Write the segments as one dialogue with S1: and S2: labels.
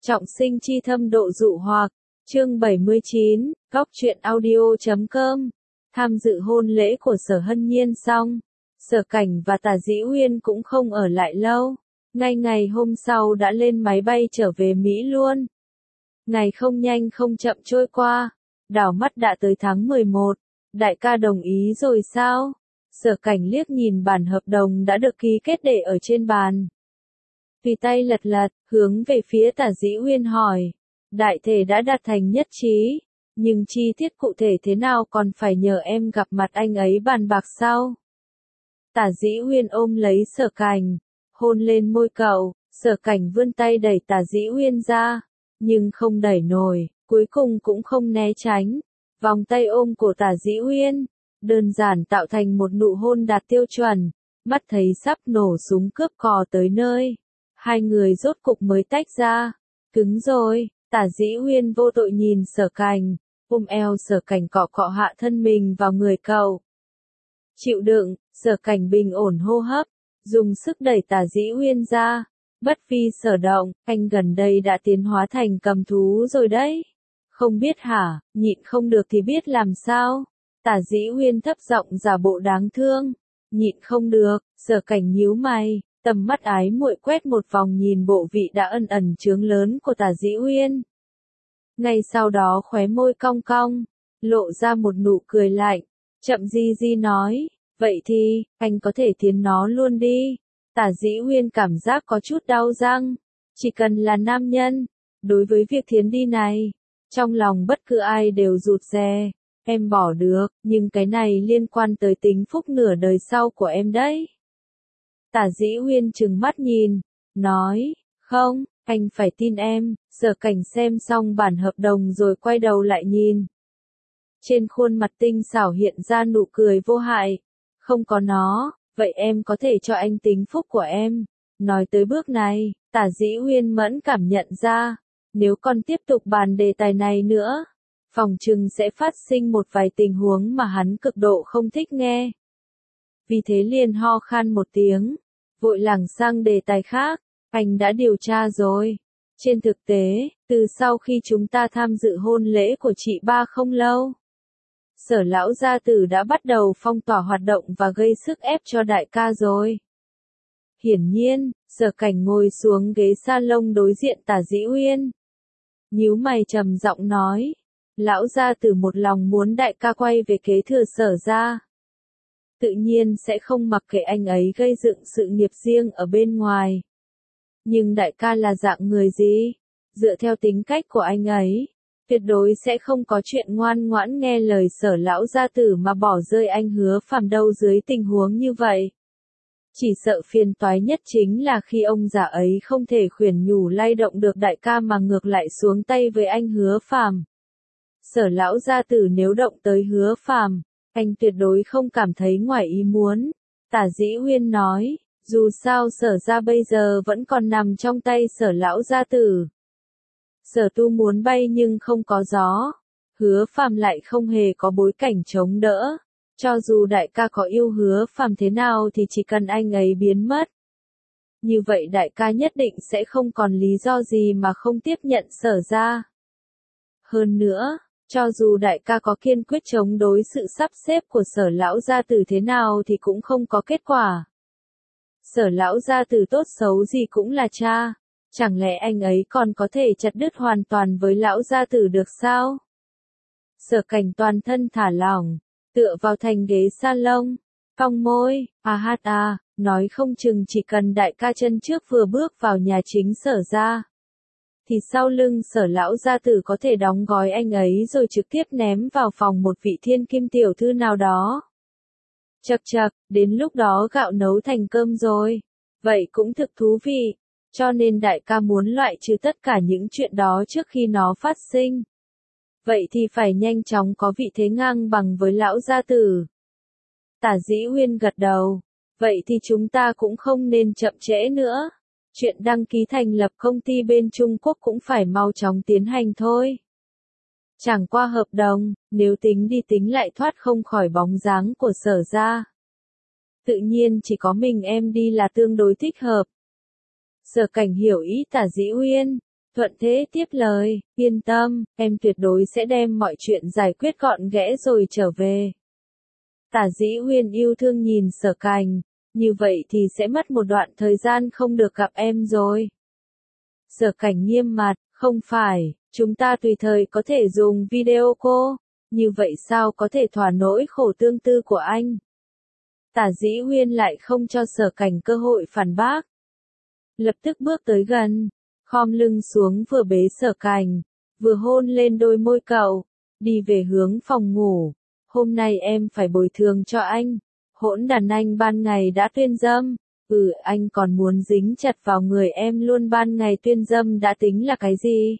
S1: Trọng sinh chi thâm độ dụ hoặc, chương 79, góc truyện audio.com. Tham dự hôn lễ của Sở Hân Nhiên xong, Sở Cảnh và Tả Dĩ Uyên cũng không ở lại lâu, ngay ngày hôm sau đã lên máy bay trở về Mỹ luôn. Ngày không nhanh không chậm trôi qua, đảo mắt đã tới tháng 11, đại ca đồng ý rồi sao? Sở Cảnh liếc nhìn bản hợp đồng đã được ký kết để ở trên bàn. Tùy tay lật lật, hướng về phía Tả Dĩ Uyên hỏi. Đại thể đã đạt thành nhất trí, nhưng chi tiết cụ thể thế nào còn phải nhờ em gặp mặt anh ấy bàn bạc sau. Tả Dĩ Uyên ôm lấy Sở Cảnh, hôn lên môi cậu, Sở Cảnh vươn tay đẩy Tả Dĩ Uyên ra, nhưng không đẩy nổi, cuối cùng cũng không né tránh. Vòng tay ôm của Tả Dĩ Uyên, đơn giản tạo thành một nụ hôn đạt tiêu chuẩn, mắt thấy sắp nổ súng cướp cò tới nơi. Hai người rốt cục mới tách ra. Cứng rồi, Tả Dĩ Uyên vô tội nhìn Sở Cảnh, ôm eo Sở Cảnh cọ cọ hạ thân mình vào người cậu. Chịu đựng, Sở Cảnh bình ổn hô hấp, dùng sức đẩy Tả Dĩ Uyên ra. Bất vi sở động, anh gần đây đã tiến hóa thành cầm thú rồi đấy. Không biết hả, nhịn không được thì biết làm sao. Tả Dĩ Uyên thấp giọng giả bộ đáng thương. Nhịn không được, Sở Cảnh nhíu mày. Tầm mắt ái muội quét một vòng nhìn bộ vị đã ẩn ẩn chướng lớn của Tả Dĩ Uyên. Ngay sau đó khóe môi cong cong, lộ ra một nụ cười lạnh, chậm di di nói, vậy thì, anh có thể tiến nó luôn đi. Tả Dĩ Uyên cảm giác có chút đau răng, chỉ cần là nam nhân, đối với việc thiến đi này, trong lòng bất cứ ai đều rụt rè, em bỏ được, nhưng cái này liên quan tới tính phúc nửa đời sau của em đấy. Tả Dĩ Uyên trừng mắt nhìn, nói, không, anh phải tin em. Sở Cảnh xem xong bản hợp đồng rồi quay đầu lại nhìn. Trên khuôn mặt tinh xảo hiện ra nụ cười vô hại. Không có nó, vậy em có thể cho anh tính phúc của em. Nói tới bước này, Tả Dĩ Uyên mẫn cảm nhận ra, nếu còn tiếp tục bàn đề tài này nữa, phòng chừng sẽ phát sinh một vài tình huống mà hắn cực độ không thích nghe. Vì thế liền ho khan một tiếng, vội lảng sang đề tài khác, anh đã điều tra rồi. Trên thực tế, từ sau khi chúng ta tham dự hôn lễ của chị ba không lâu, Sở lão gia tử đã bắt đầu phong tỏa hoạt động và gây sức ép cho đại ca rồi. Hiển nhiên, Sở Cảnh ngồi xuống ghế salon đối diện Tả Dĩ Uyên. Nhíu mày trầm giọng nói, lão gia tử một lòng muốn đại ca quay về kế thừa Sở gia. Tự nhiên sẽ không mặc kệ anh ấy gây dựng sự nghiệp riêng ở bên ngoài. Nhưng đại ca là dạng người gì? Dựa theo tính cách của anh ấy, tuyệt đối sẽ không có chuyện ngoan ngoãn nghe lời Sở lão gia tử mà bỏ rơi anh Hứa Phàm đâu dưới tình huống như vậy. Chỉ sợ phiền toái nhất chính là khi ông già ấy không thể khuyên nhủ lay động được đại ca mà ngược lại xuống tay với anh Hứa Phàm. Sở lão gia tử nếu động tới Hứa Phàm, anh tuyệt đối không cảm thấy ngoài ý muốn. Tả Dĩ Uyên nói, dù sao Sở gia bây giờ vẫn còn nằm trong tay Sở lão gia tử. Sở tu muốn bay nhưng không có gió. Hứa Phàm lại không hề có bối cảnh chống đỡ. Cho dù đại ca có yêu Hứa Phàm thế nào thì chỉ cần anh ấy biến mất. Như vậy đại ca nhất định sẽ không còn lý do gì mà không tiếp nhận Sở gia. Hơn nữa, cho dù đại ca có kiên quyết chống đối sự sắp xếp của Sở lão gia tử thế nào thì cũng không có kết quả. Sở lão gia tử tốt xấu gì cũng là cha, chẳng lẽ anh ấy còn có thể chặt đứt hoàn toàn với lão gia tử được sao? Sở Cảnh toàn thân thả lỏng, tựa vào thành ghế salon, cong môi, nói không chừng chỉ cần đại ca chân trước vừa bước vào nhà chính Sở gia, thì sau lưng Sở lão gia tử có thể đóng gói anh ấy rồi trực tiếp ném vào phòng một vị thiên kim tiểu thư nào đó. Chậc chậc, đến lúc đó gạo nấu thành cơm rồi. Vậy cũng thực thú vị. Cho nên đại ca muốn loại trừ tất cả những chuyện đó trước khi nó phát sinh. Vậy thì phải nhanh chóng có vị thế ngang bằng với lão gia tử. Tả Dĩ Uyên gật đầu. Vậy thì chúng ta cũng không nên chậm trễ nữa. Chuyện đăng ký thành lập công ty bên Trung Quốc cũng phải mau chóng tiến hành thôi. Chẳng qua hợp đồng, nếu tính đi tính lại thoát không khỏi bóng dáng của Sở gia. Tự nhiên chỉ có mình em đi là tương đối thích hợp. Sở Cảnh hiểu ý Tả Dĩ Uyên, Thuận Thế tiếp lời, yên tâm, em tuyệt đối sẽ đem mọi chuyện giải quyết gọn ghẽ rồi trở về. Tả Dĩ Huyên yêu thương nhìn Sở Cảnh, như vậy thì sẽ mất một đoạn thời gian không được gặp em rồi. Sở Cảnh nghiêm mặt, không phải, chúng ta tùy thời có thể dùng video call, như vậy sao có thể thỏa nỗi khổ tương tư của anh. Tả Dĩ Huyên lại không cho Sở Cảnh cơ hội phản bác. Lập tức bước tới gần, khom lưng xuống vừa bế Sở Cảnh, vừa hôn lên đôi môi cậu, đi về hướng phòng ngủ. Hôm nay em phải bồi thường cho anh. Hỗn đàn anh ban ngày đã tuyên dâm. Anh còn muốn dính chặt vào người em luôn, ban ngày tuyên dâm đã tính là cái gì?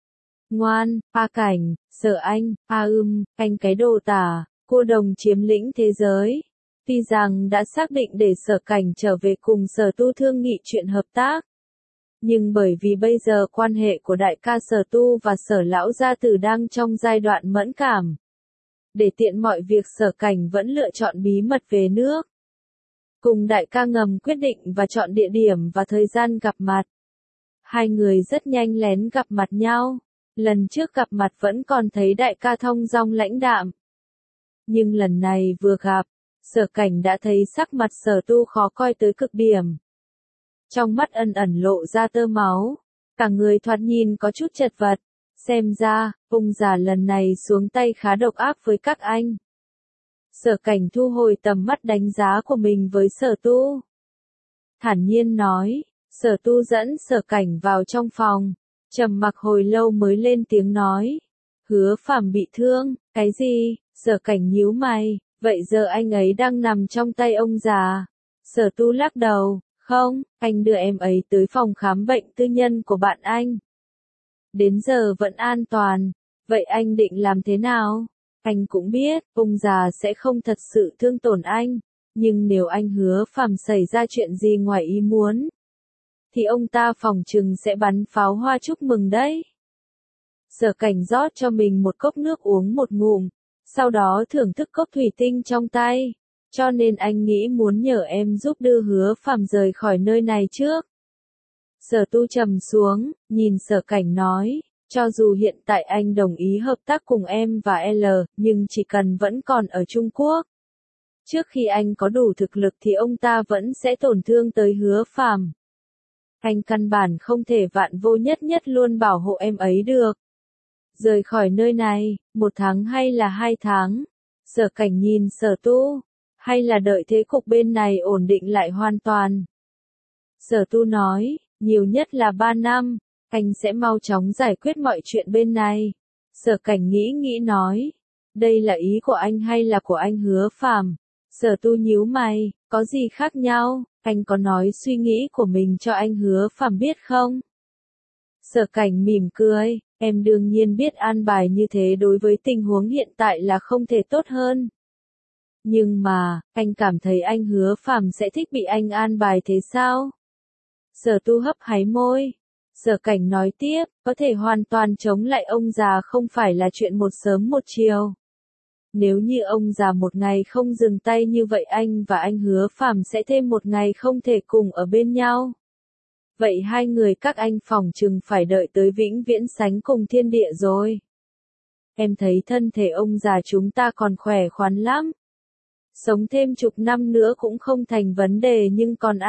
S1: Ngoan, Cảnh, Sở anh, anh cái đồ tả, cô đồng chiếm lĩnh thế giới. Tuy rằng đã xác định để Sở Cảnh trở về cùng Sở Tu thương nghị chuyện hợp tác. Nhưng bởi vì bây giờ quan hệ của đại ca Sở Tu và Sở Lão Gia Tử đang trong giai đoạn mẫn cảm. Để tiện mọi việc, Sở Cảnh vẫn lựa chọn bí mật về nước. Cùng đại ca ngầm quyết định và chọn địa điểm và thời gian gặp mặt. Hai người rất nhanh lén gặp mặt nhau. Lần trước gặp mặt vẫn còn thấy đại ca thong dong lãnh đạm. Nhưng lần này vừa gặp, Sở Cảnh đã thấy sắc mặt Sở Tu khó coi tới cực điểm. Trong mắt ẩn ẩn lộ ra tơ máu, cả người thoạt nhìn có chút chật vật. Xem ra, ông già lần này xuống tay khá độc ác với các anh. Sở Cảnh thu hồi tầm mắt đánh giá của mình với Sở Tu. Thản nhiên nói, Sở Tu dẫn Sở Cảnh vào trong phòng, trầm mặc hồi lâu mới lên tiếng nói. Hứa Phàm bị thương, cái gì? Sở Cảnh nhíu mày, vậy giờ anh ấy đang nằm trong tay ông già. Sở Tu lắc đầu, không, anh đưa em ấy tới phòng khám bệnh tư nhân của bạn anh. Đến giờ vẫn an toàn, vậy anh định làm thế nào? Anh cũng biết, ông già sẽ không thật sự thương tổn anh, nhưng nếu anh Hứa Phàm xảy ra chuyện gì ngoài ý muốn, thì ông ta phòng chừng sẽ bắn pháo hoa chúc mừng đấy. Sở Cảnh rót cho mình một cốc nước uống một ngụm, sau đó thưởng thức cốc thủy tinh trong tay, cho nên anh nghĩ muốn nhờ em giúp đưa Hứa Phàm rời khỏi nơi này trước. Sở Tu trầm xuống, nhìn Sở Cảnh nói, cho dù hiện tại anh đồng ý hợp tác cùng em và L, nhưng chỉ cần vẫn còn ở Trung Quốc. Trước khi anh có đủ thực lực thì ông ta vẫn sẽ tổn thương tới Hứa Phàm. Anh căn bản không thể vạn vô nhất nhất luôn bảo hộ em ấy được. Rời khỏi nơi này, 1 tháng hay là 2 tháng? Sở Cảnh nhìn Sở Tu, hay là đợi thế cục bên này ổn định lại hoàn toàn? Sở Tu nói, nhiều nhất là 3 năm, anh sẽ mau chóng giải quyết mọi chuyện bên này. Sở Cảnh nghĩ nói, đây là ý của anh hay là của anh Hứa Phàm? Sở Tu nhíu mày, có gì khác nhau, anh có nói suy nghĩ của mình cho anh Hứa Phàm biết không? Sở Cảnh mỉm cười, em đương nhiên biết an bài như thế đối với tình huống hiện tại là không thể tốt hơn. Nhưng mà, anh cảm thấy anh Hứa Phàm sẽ thích bị anh an bài thế sao? Sở Tu hấp háy môi. Sở Cảnh nói tiếp, có thể hoàn toàn chống lại ông già không phải là chuyện một sớm một chiều. Nếu như ông già một ngày không dừng tay như vậy, anh và anh Hứa Phàm sẽ thêm một ngày không thể cùng ở bên nhau. Vậy hai người các anh phòng chừng phải đợi tới vĩnh viễn sánh cùng thiên địa rồi. Em thấy thân thể ông già chúng ta còn khỏe khoắn lắm. Sống thêm chục năm nữa cũng không thành vấn đề, nhưng còn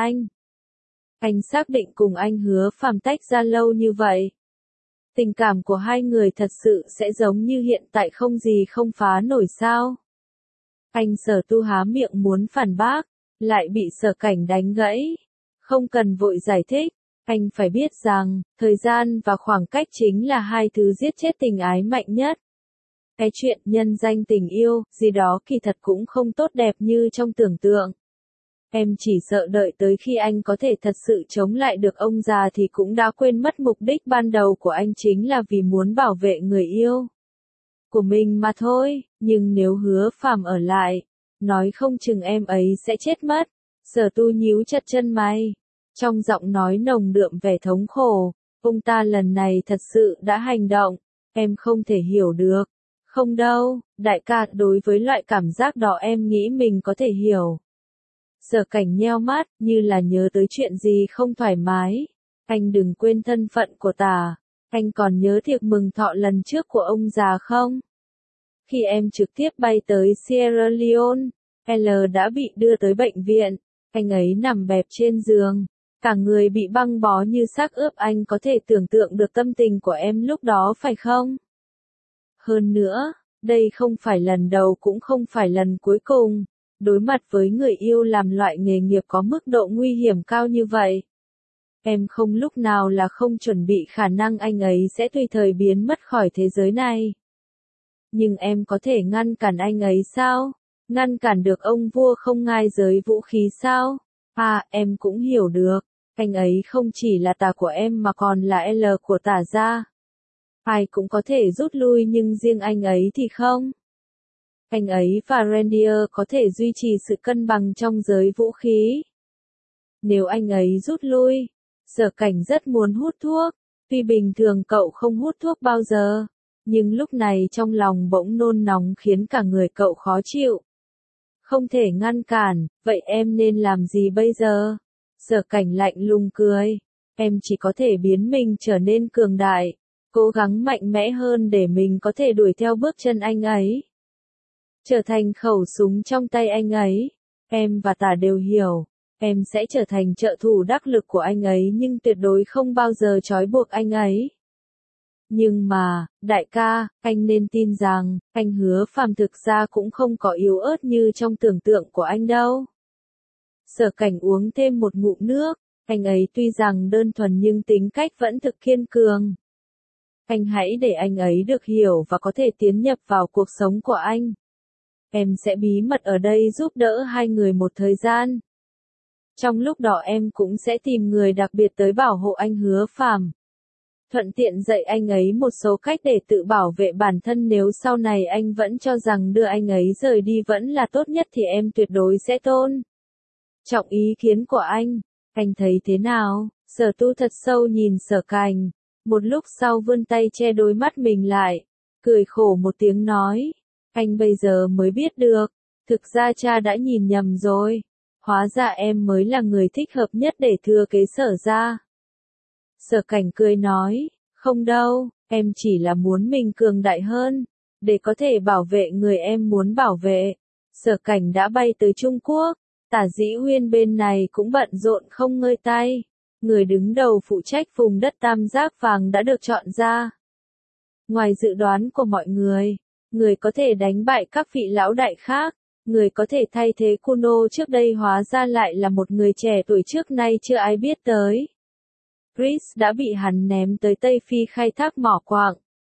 S1: anh xác định cùng anh Hứa Phàm tách ra lâu như vậy. Tình cảm của hai người thật sự sẽ giống như hiện tại không gì không phá nổi sao? Anh Sở Tu há miệng muốn phản bác, lại bị Sở Cảnh đánh gãy. Không cần vội giải thích, anh phải biết rằng, thời gian và khoảng cách chính là hai thứ giết chết tình ái mạnh nhất. Cái chuyện nhân danh tình yêu, gì đó kỳ thật cũng không tốt đẹp như trong tưởng tượng. Em chỉ sợ đợi tới khi anh có thể thật sự chống lại được ông già thì cũng đã quên mất mục đích ban đầu của anh chính là vì muốn bảo vệ người yêu của mình mà thôi, nhưng nếu Hứa Phàm ở lại, nói không chừng em ấy sẽ chết mất. Sở Tu nhíu chặt chân mày, trong giọng nói nồng đượm vẻ thống khổ, ông ta lần này thật sự đã hành động, em không thể hiểu được. Không đâu, đại ca, đối với loại cảm giác đó em nghĩ mình có thể hiểu. Sở Cảnh nheo mắt, như là nhớ tới chuyện gì không thoải mái. Anh đừng quên thân phận của ta. Anh còn nhớ tiệc mừng thọ lần trước của ông già không? Khi em trực tiếp bay tới Sierra Leone, L đã bị đưa tới bệnh viện. Anh ấy nằm bẹp trên giường, cả người bị băng bó như xác ướp. Anh có thể tưởng tượng được tâm tình của em lúc đó phải không? Hơn nữa, đây không phải lần đầu cũng không phải lần cuối cùng. Đối mặt với người yêu làm loại nghề nghiệp có mức độ nguy hiểm cao như vậy. Em không lúc nào là không chuẩn bị khả năng anh ấy sẽ tùy thời biến mất khỏi thế giới này. Nhưng em có thể ngăn cản anh ấy sao? Ngăn cản được ông vua không ngai giới vũ khí sao? À, em cũng hiểu được. Anh ấy không chỉ là tà của em mà còn là L của tà gia. Ai cũng có thể rút lui nhưng riêng anh ấy thì không. Anh ấy và Reindeer có thể duy trì sự cân bằng trong giới vũ khí. Nếu anh ấy rút lui, Sở Cảnh rất muốn hút thuốc. Tuy bình thường cậu không hút thuốc bao giờ, nhưng lúc này trong lòng bỗng nôn nóng khiến cả người cậu khó chịu. Không thể ngăn cản, vậy em nên làm gì bây giờ? Sở Cảnh lạnh lùng cười. Em chỉ có thể biến mình trở nên cường đại, cố gắng mạnh mẽ hơn để mình có thể đuổi theo bước chân anh ấy. Trở thành khẩu súng trong tay anh ấy. Em và Tả đều hiểu, em sẽ trở thành trợ thủ đắc lực của anh ấy nhưng tuyệt đối không bao giờ trói buộc anh ấy. Nhưng mà, đại ca, anh nên tin rằng, anh Hứa Phàm thực ra cũng không có yếu ớt như trong tưởng tượng của anh đâu. Sở Cảnh uống thêm một ngụm nước, anh ấy tuy rằng đơn thuần nhưng tính cách vẫn thực kiên cường. Anh hãy để anh ấy được hiểu và có thể tiến nhập vào cuộc sống của anh. Em sẽ bí mật ở đây giúp đỡ hai người một thời gian. Trong lúc đó em cũng sẽ tìm người đặc biệt tới bảo hộ anh Hứa Phàm. Thuận tiện dạy anh ấy một số cách để tự bảo vệ bản thân nếu sau này anh vẫn cho rằng đưa anh ấy rời đi vẫn là tốt nhất thì em tuyệt đối sẽ tôn trọng ý kiến của anh thấy thế nào? Sở Tu thật sâu nhìn Sở Cảnh, một lúc sau vươn tay che đôi mắt mình lại, cười khổ một tiếng nói, anh bây giờ mới biết được, thực ra cha đã nhìn nhầm rồi, hóa ra em mới là người thích hợp nhất để thừa kế Sở gia. Sở Cảnh cười nói, không đâu, em chỉ là muốn mình cường đại hơn, để có thể bảo vệ người em muốn bảo vệ. Sở Cảnh đã bay tới Trung Quốc, Tả Dĩ Uyên bên này cũng bận rộn không ngơi tay. Người đứng đầu phụ trách vùng đất tam giác vàng đã được chọn ra. Ngoài dự đoán của mọi người có thể đánh bại các vị lão đại khác, người có thể thay thế Kuno trước đây hóa ra lại là một người trẻ tuổi trước nay chưa ai biết tới. Chris đã bị hắn ném tới Tây Phi khai thác mỏ quạng.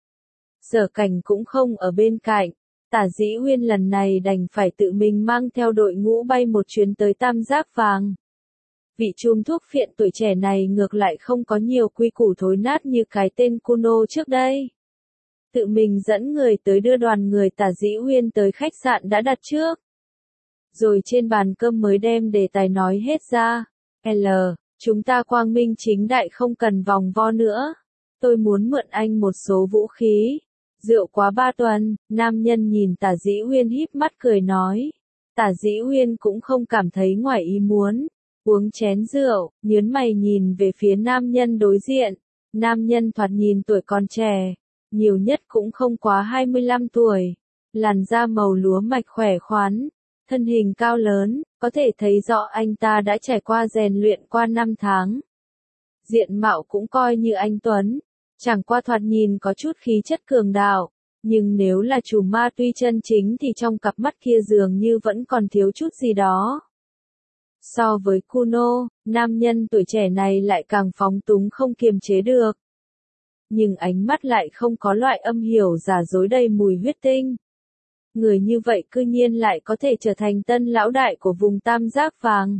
S1: Sở Cảnh cũng không ở bên cạnh, Tả Dĩ Uyên lần này đành phải tự mình mang theo đội ngũ bay một chuyến tới Tam Giác Vàng. Vị trùm thuốc phiện tuổi trẻ này ngược lại không có nhiều quy củ thối nát như cái tên Kuno trước đây. Tự mình dẫn người tới đưa đoàn người Tả Dĩ Uyên tới khách sạn đã đặt trước. Rồi trên bàn cơm mới đem đề tài nói hết ra. Chúng ta quang minh chính đại không cần vòng vo nữa. Tôi muốn mượn anh một số vũ khí. Rượu quá 3 tuần, nam nhân nhìn Tả Dĩ Uyên híp mắt cười nói. Tả Dĩ Uyên cũng không cảm thấy ngoài ý muốn. Uống chén rượu, nhớn mày nhìn về phía nam nhân đối diện. Nam nhân thoạt nhìn tuổi còn trẻ, nhiều nhất cũng không quá 25 tuổi. Làn da màu lúa mạch khỏe khoắn, thân hình cao lớn, có thể thấy rõ anh ta đã trải qua rèn luyện qua 5 tháng. Diện mạo cũng coi như anh tuấn, chẳng qua thoạt nhìn có chút khí chất cường đạo, nhưng nếu là chủ ma tuy chân chính thì trong cặp mắt kia dường như vẫn còn thiếu chút gì đó. So với Kuno, nam nhân tuổi trẻ này lại càng phóng túng không kiềm chế được. Nhưng ánh mắt lại không có loại âm hiểu giả dối đầy mùi huyết tinh. Người như vậy cư nhiên lại có thể trở thành tân lão đại của vùng Tam Giác Vàng.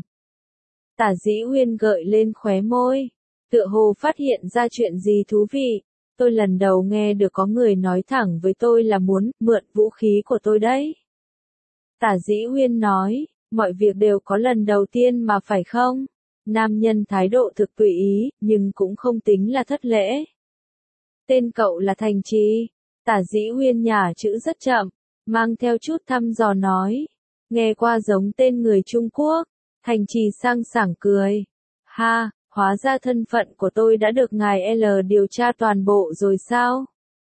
S1: Tả Dĩ Uyên gợi lên khóe môi, tựa hồ phát hiện ra chuyện gì thú vị. Tôi lần đầu nghe được có người nói thẳng với tôi là muốn mượn vũ khí của tôi đấy. Tả Dĩ Uyên nói, mọi việc đều có lần đầu tiên mà phải không? Nam nhân thái độ thực tùy ý, nhưng cũng không tính là thất lễ. Tên cậu là Thành Trì. Tả Dĩ Uyên nhả chữ rất chậm, mang theo chút thăm dò nói. Nghe qua giống tên người Trung Quốc. Thành Trì sang sảng cười. Ha, Hóa ra thân phận của tôi đã được ngài L điều tra toàn bộ rồi sao?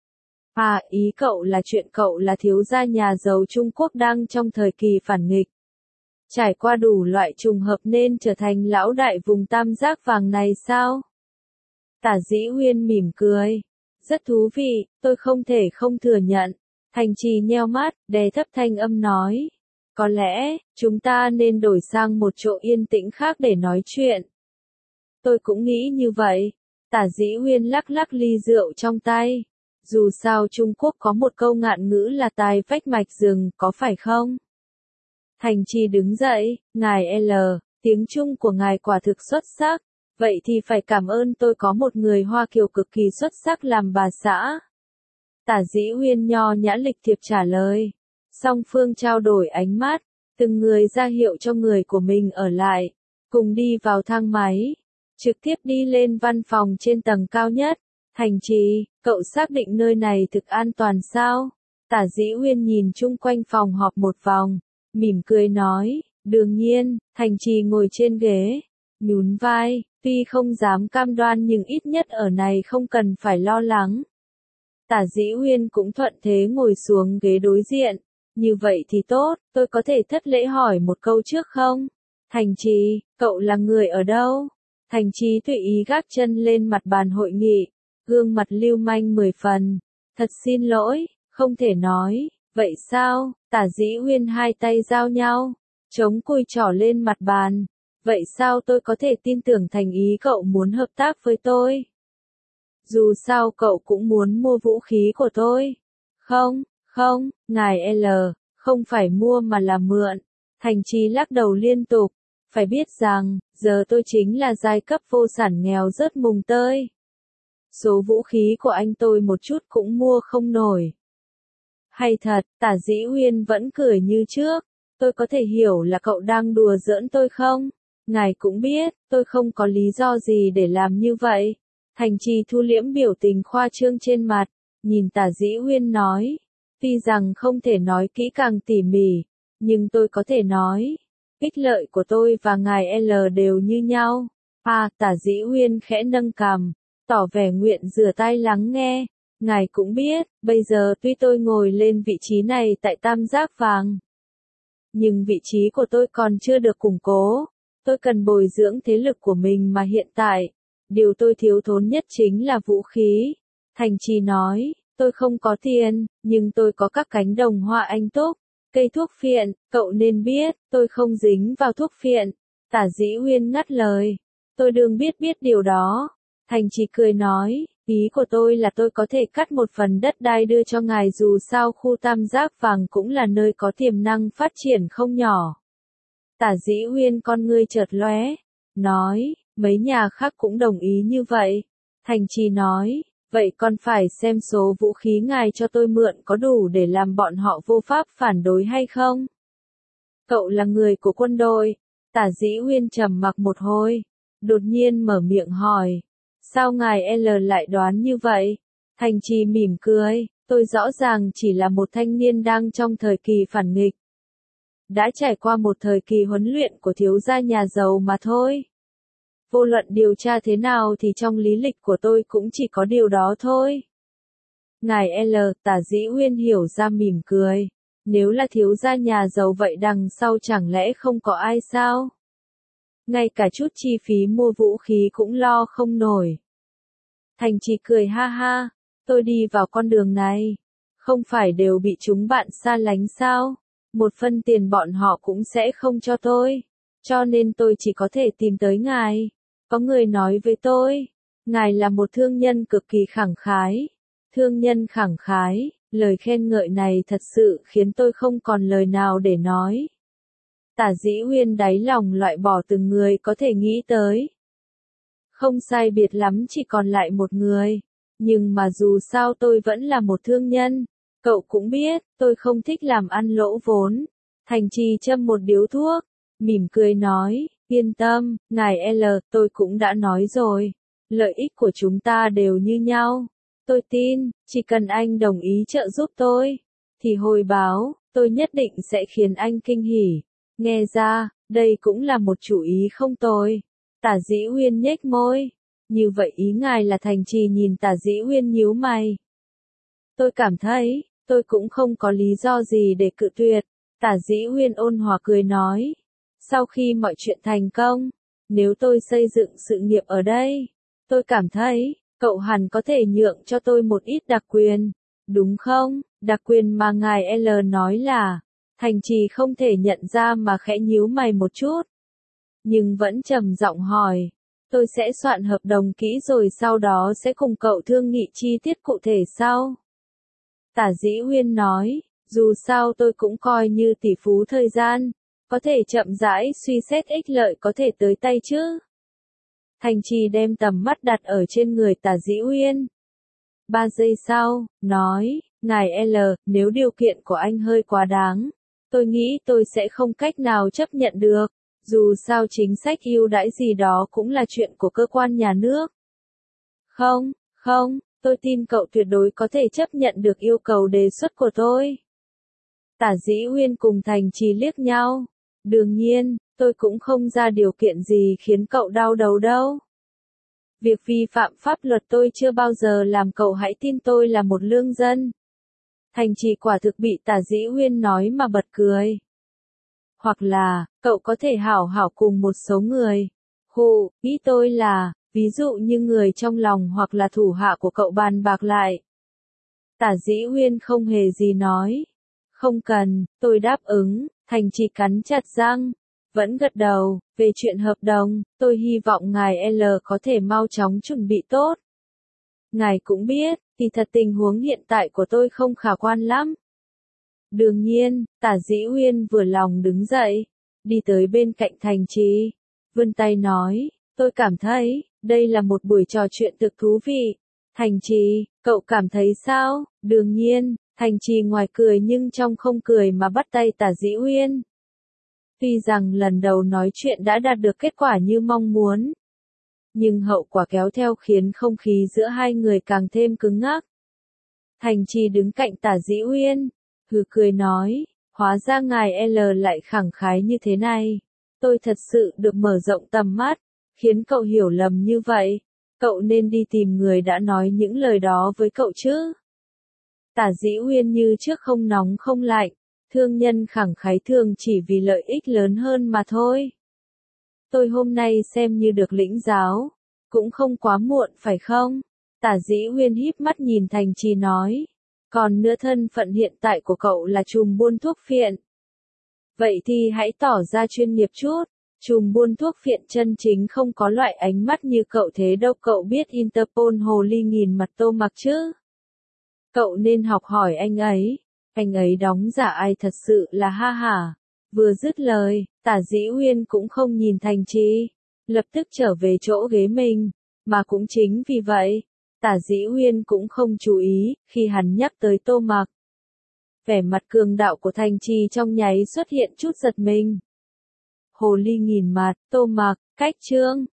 S1: À, ý cậu là chuyện cậu là thiếu gia nhà giàu Trung Quốc đang trong thời kỳ phản nghịch. Trải qua đủ loại trùng hợp nên trở thành lão đại vùng tam giác vàng này sao? Tả Dĩ Uyên mỉm cười. Rất thú vị, tôi không thể không thừa nhận. Thành Trì nheo mắt, đè thấp thanh âm nói. Có lẽ, chúng ta nên đổi sang một chỗ yên tĩnh khác để nói chuyện. Tôi cũng nghĩ như vậy. Tả Dĩ Uyên lắc lắc ly rượu trong tay. Dù sao Trung Quốc có một câu ngạn ngữ là tài phách mạch rừng, có phải không? Thành Trì đứng dậy, ngài L, tiếng Trung của ngài quả thực xuất sắc. Vậy thì phải cảm ơn tôi có một người Hoa Kiều cực kỳ xuất sắc làm bà xã. Tả Dĩ Uyên nho nhã lịch thiệp trả lời. Song phương trao đổi ánh mắt, từng người ra hiệu cho người của mình ở lại, cùng đi vào thang máy, trực tiếp đi lên văn phòng trên tầng cao nhất. Thành Trì, cậu xác định nơi này thực an toàn sao? Tả Dĩ Uyên nhìn chung quanh phòng họp một vòng, mỉm cười nói, đương nhiên. Thành Trì ngồi trên ghế, nhún vai, tuy không dám cam đoan nhưng ít nhất ở này không cần phải lo lắng. Tả Dĩ Uyên cũng thuận thế ngồi xuống ghế đối diện. Như vậy thì tốt, tôi có thể thất lễ hỏi một câu trước không? Thành Trì, cậu là người ở đâu? Thành Trì tùy ý gác chân lên mặt bàn hội nghị, gương mặt lưu manh 10 phần. Thật xin lỗi, không thể nói. Vậy sao? Tả Dĩ Uyên hai tay giao nhau, chống cùi trỏ lên mặt bàn. Vậy sao tôi có thể tin tưởng thành ý cậu muốn hợp tác với tôi? Dù sao cậu cũng muốn mua vũ khí của tôi. Không, ngài L, không phải mua mà là mượn. Thành Trì lắc đầu liên tục. Phải biết rằng, giờ tôi chính là giai cấp vô sản nghèo rớt mùng tơi. Số vũ khí của anh tôi một chút cũng mua không nổi. Hay thật, Tả Dĩ Uyên vẫn cười như trước. Tôi có thể hiểu là cậu đang đùa giỡn tôi không? Ngài cũng biết, tôi không có lý do gì để làm như vậy. Thành Trì thu liễm biểu tình khoa trương trên mặt, nhìn Tả Dĩ Uyên nói. Tuy rằng không thể nói kỹ càng tỉ mỉ, nhưng tôi có thể nói. Ích lợi của tôi và ngài L đều như nhau. À, Tả Dĩ Uyên khẽ nâng cằm, tỏ vẻ nguyện rửa tai lắng nghe. Ngài cũng biết, bây giờ tuy tôi ngồi lên vị trí này tại Tam Giác Vàng, nhưng vị trí của tôi còn chưa được củng cố. Tôi cần bồi dưỡng thế lực của mình mà hiện tại, điều tôi thiếu thốn nhất chính là vũ khí. Thành Trì nói, tôi không có tiền, nhưng tôi có các cánh đồng hoa anh túc, cây thuốc phiện, cậu nên biết, tôi không dính vào thuốc phiện. Tả Dĩ Uyên ngắt lời, tôi đương biết điều đó. Thành Trì cười nói, ý của tôi là tôi có thể cắt một phần đất đai đưa cho ngài dù sao khu Tam Giác Vàng cũng là nơi có tiềm năng phát triển không nhỏ. Tả Dĩ Uyên con ngươi chợt lóe, nói, mấy nhà khác cũng đồng ý như vậy. Thành Trì nói, vậy còn phải xem số vũ khí ngài cho tôi mượn có đủ để làm bọn họ vô pháp phản đối hay không? Cậu là người của quân đội. Tả Dĩ Uyên trầm mặc một hồi, đột nhiên mở miệng hỏi. Sao ngài L lại đoán như vậy? Thành Trì mỉm cười, tôi rõ ràng chỉ là một thanh niên đang trong thời kỳ phản nghịch. Đã trải qua một thời kỳ huấn luyện của thiếu gia nhà giàu mà thôi. Vô luận điều tra thế nào thì trong lý lịch của tôi cũng chỉ có điều đó thôi. Ngài L, Tả Dĩ Uyên hiểu ra mỉm cười. Nếu là thiếu gia nhà giàu vậy đằng sau chẳng lẽ không có ai sao? Ngay cả chút chi phí mua vũ khí cũng lo không nổi. Thành Trì cười ha ha, tôi đi vào con đường này, không phải đều bị chúng bạn xa lánh sao? Một phân tiền bọn họ cũng sẽ không cho tôi, cho nên tôi chỉ có thể tìm tới ngài. Có người nói với tôi, ngài là một thương nhân cực kỳ khẳng khái. Thương nhân khẳng khái, lời khen ngợi này thật sự khiến tôi không còn lời nào để nói. Tả Dĩ Uyên đáy lòng loại bỏ từng người có thể nghĩ tới. Không sai biệt lắm chỉ còn lại một người. Nhưng mà dù sao tôi vẫn là một thương nhân. Cậu cũng biết, tôi không thích làm ăn lỗ vốn. Thành Trì châm một điếu thuốc, mỉm cười nói, yên tâm, ngài L, tôi cũng đã nói rồi. Lợi ích của chúng ta đều như nhau. Tôi tin, chỉ cần anh đồng ý trợ giúp tôi, thì hồi báo, tôi nhất định sẽ khiến anh kinh hỉ. Nghe ra, đây cũng là một chủ ý không tồi. Tả Dĩ Uyên nhếch môi. Như vậy ý ngài là Thành Trì nhìn Tả Dĩ Uyên nhíu mày. Tôi cảm thấy, tôi cũng không có lý do gì để cự tuyệt. Tả Dĩ Uyên ôn hòa cười nói. Sau khi mọi chuyện thành công, nếu tôi xây dựng sự nghiệp ở đây, tôi cảm thấy, cậu hẳn có thể nhượng cho tôi một ít đặc quyền, đúng không? Đặc quyền mà ngài L nói là, Thành Trì không thể nhận ra mà khẽ nhíu mày một chút. Nhưng vẫn trầm giọng hỏi, tôi sẽ soạn hợp đồng kỹ rồi sau đó sẽ cùng cậu thương nghị chi tiết cụ thể sau. Tả Dĩ Uyên nói, dù sao tôi cũng coi như tỷ phú thời gian, có thể chậm rãi suy xét ích lợi có thể tới tay chứ. Thành Trì đem tầm mắt đặt ở trên người Tả Dĩ Uyên. 3 giây sau, nói, ngài L, nếu điều kiện của anh hơi quá đáng, tôi nghĩ tôi sẽ không cách nào chấp nhận được. Dù sao chính sách ưu đãi gì đó cũng là chuyện của cơ quan nhà nước. Không, tôi tin cậu tuyệt đối có thể chấp nhận được yêu cầu đề xuất của tôi. Tả Dĩ Uyên cùng Thành Trì liếc nhau. Đương nhiên, tôi cũng không ra điều kiện gì khiến cậu đau đầu đâu. Việc vi phạm pháp luật tôi chưa bao giờ làm, cậu hãy tin tôi là một lương dân. Thành Trì quả thực bị Tả Dĩ Uyên nói mà bật cười. Hoặc là, cậu có thể hảo hảo cùng một số người. Ý tôi là, ví dụ như người trong lòng hoặc là thủ hạ của cậu bàn bạc lại. Tả Dĩ Uyên không hề gì nói. Không cần, tôi đáp ứng. Thành Trì cắn chặt răng, vẫn gật đầu. Về chuyện hợp đồng, tôi hy vọng ngài L có thể mau chóng chuẩn bị tốt. Ngài cũng biết, kỳ thật tình huống hiện tại của tôi không khả quan lắm. Đương nhiên, Tả Dĩ Uyên vừa lòng đứng dậy, đi tới bên cạnh Thành Trì, vươn tay nói, tôi cảm thấy, đây là một buổi trò chuyện thực thú vị. Thành Trì, cậu cảm thấy sao? Đương nhiên, Thành Trì ngoài cười nhưng trong không cười mà bắt tay Tả Dĩ Uyên. Tuy rằng lần đầu nói chuyện đã đạt được kết quả như mong muốn, nhưng hậu quả kéo theo khiến không khí giữa hai người càng thêm cứng ngắc. Thành Trì đứng cạnh Tả Dĩ Uyên, hừ cười nói, hóa ra ngài L lại khẳng khái như thế này. Tôi thật sự được mở rộng tầm mắt, khiến cậu hiểu lầm như vậy. Cậu nên đi tìm người đã nói những lời đó với cậu chứ. Tả Dĩ Uyên như trước không nóng không lạnh, thương nhân khẳng khái thường chỉ vì lợi ích lớn hơn mà thôi. Tôi hôm nay xem như được lĩnh giáo, cũng không quá muộn phải không? Tả Dĩ Uyên híp mắt nhìn Thành Trì nói. Còn nữa thân phận hiện tại của cậu là trùm buôn thuốc phiện. Vậy thì hãy tỏ ra chuyên nghiệp chút. Trùm buôn thuốc phiện chân chính không có loại ánh mắt như cậu thế đâu, cậu biết Interpol hồ ly nghìn mặt Tô Mặc chứ? Cậu nên học hỏi anh ấy đóng giả ai thật sự là ha hả. Vừa dứt lời, Tả Dĩ Uyên cũng không nhìn Thành Trì, lập tức trở về chỗ ghế mình, mà cũng chính vì vậy, Tả Dĩ Uyên cũng không chú ý, khi hắn nhắc tới Tô Mặc. Vẻ mặt cường đạo của Thành Trì trong nháy xuất hiện chút giật mình. Hồ ly nghìn mặt, Tô Mặc, cách chương.